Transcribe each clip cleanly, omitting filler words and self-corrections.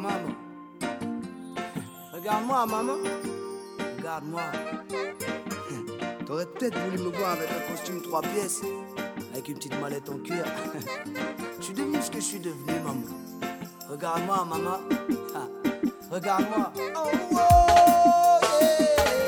maman. Regarde-moi, maman. Regarde-moi. T'aurais peut-être voulu me voir avec un costume 3 pièces, avec une petite mallette en cuir. Je suis devenu ce que je suis devenu, maman. Regarde-moi, maman. Regarde-moi. Oh, oh, yeah.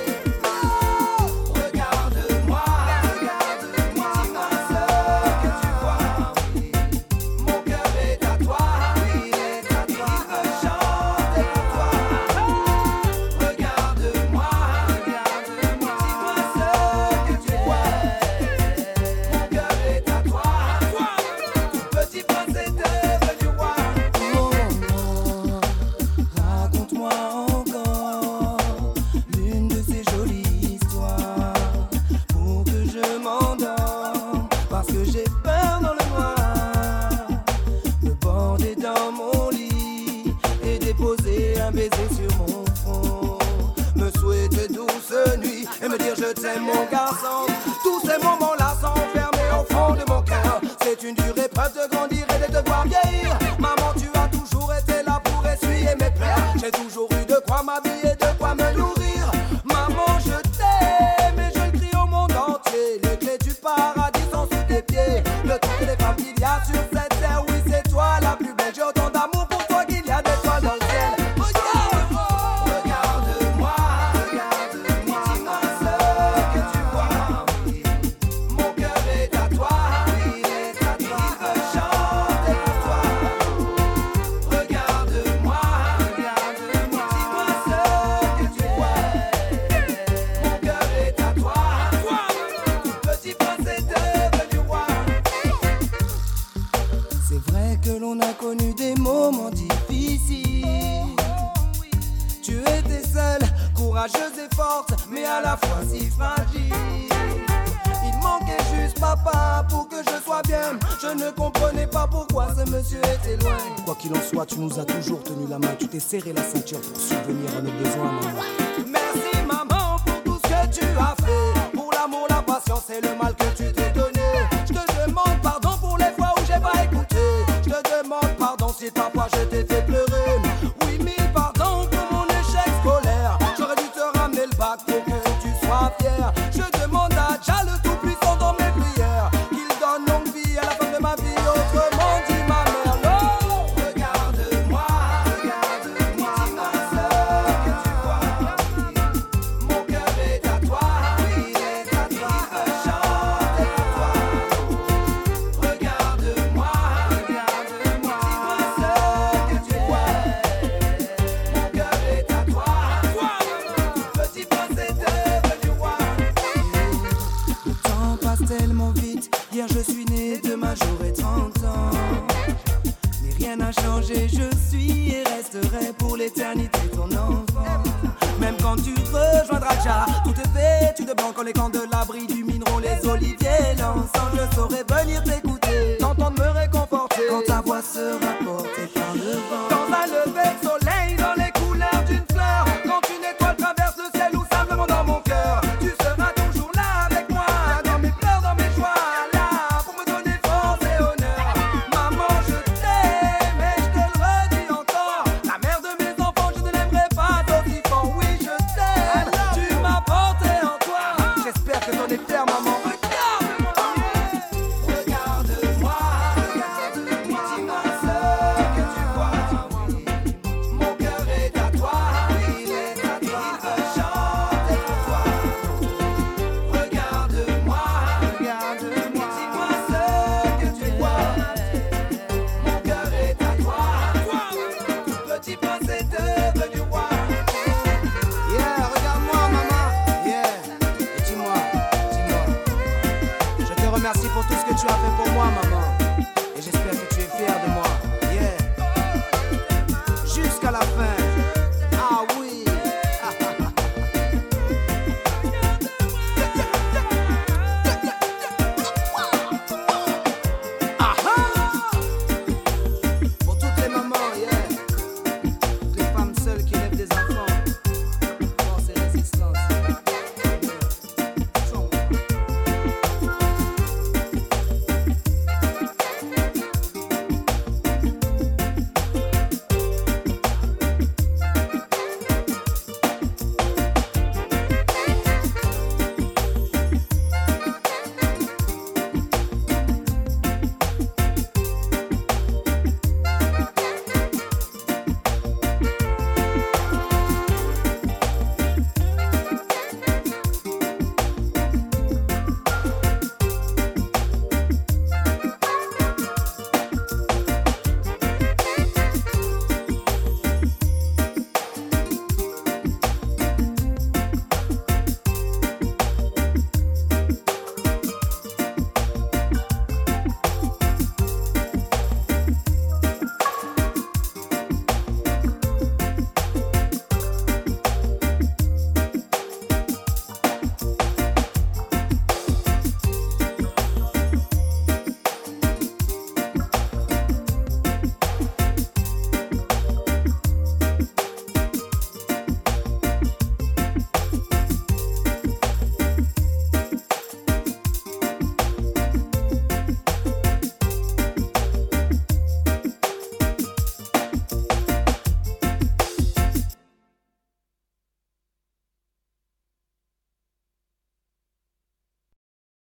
Un baiser sur mon front, me souhaiter douce nuit et me dire je t'aime mon garçon. Tous ces moments-là sont enfermés au fond de mon cœur. C'est une dure épreuve de grandir et de devoir vieillir. Maman, tu as toujours été là pour essuyer mes pleurs. J'ai toujours eu de quoi m'habiller, de quoi me nourrir. Maman, je t'aime et je le crie au monde entier. Les clés du paradis sont sous tes pieds. De toutes les femmes qu'il y a sur cette terre, oui c'est toi la plus belle. J'ai autant d'amour pour toi qu'il y a d'étoiles dans le ciel. On a connu des moments difficiles. Tu étais seule, courageuse et forte, mais à la fois si fragile. Il manquait juste papa pour que je sois bien. Je ne comprenais pas pourquoi ce monsieur était loin. Quoi qu'il en soit, tu nous as toujours tenu la main. Tu t'es serré la ceinture pour subvenir à nos besoins, maman. Merci maman pour tout ce que tu as fait. Pour l'amour, la patience et le mal que tu t'es donné. Je te demande pardon pour les fois où j'ai pas écouté. Je te demande pardon si parfois je t'ai fait pleurer. Oui, mille pardons pour mon échec scolaire. J'aurais dû te ramener le bac pour que tu sois fier. Je demande à Jah le Tout-Puissant dans mes prières qu'il donne longue vie à la fin de ma vie. Autrement dit ma mère, non. Regarde-moi, regarde-moi, dis-moi ce que tu vois. Mon cœur est à toi, oui, il est à toi. Je chante à toi. Regarde-moi, regarde-moi, dis-moi ce que tu vois. Mon cœur est à toi, petit prince est devenu roi. Le temps passe tellement vite. Hier je suis né, demain j'aurai 30 ans. Mais rien n'a changé, je suis et resterai pour l'éternité ton enfant. Même quand tu rejoindras Jah, tout est vêtu de blanc quand les camps de l'abri du mineron, les oliviers, l'encens. Je saurai venir t'écouter, t'entendre me réconforter quand ta voix se rapporte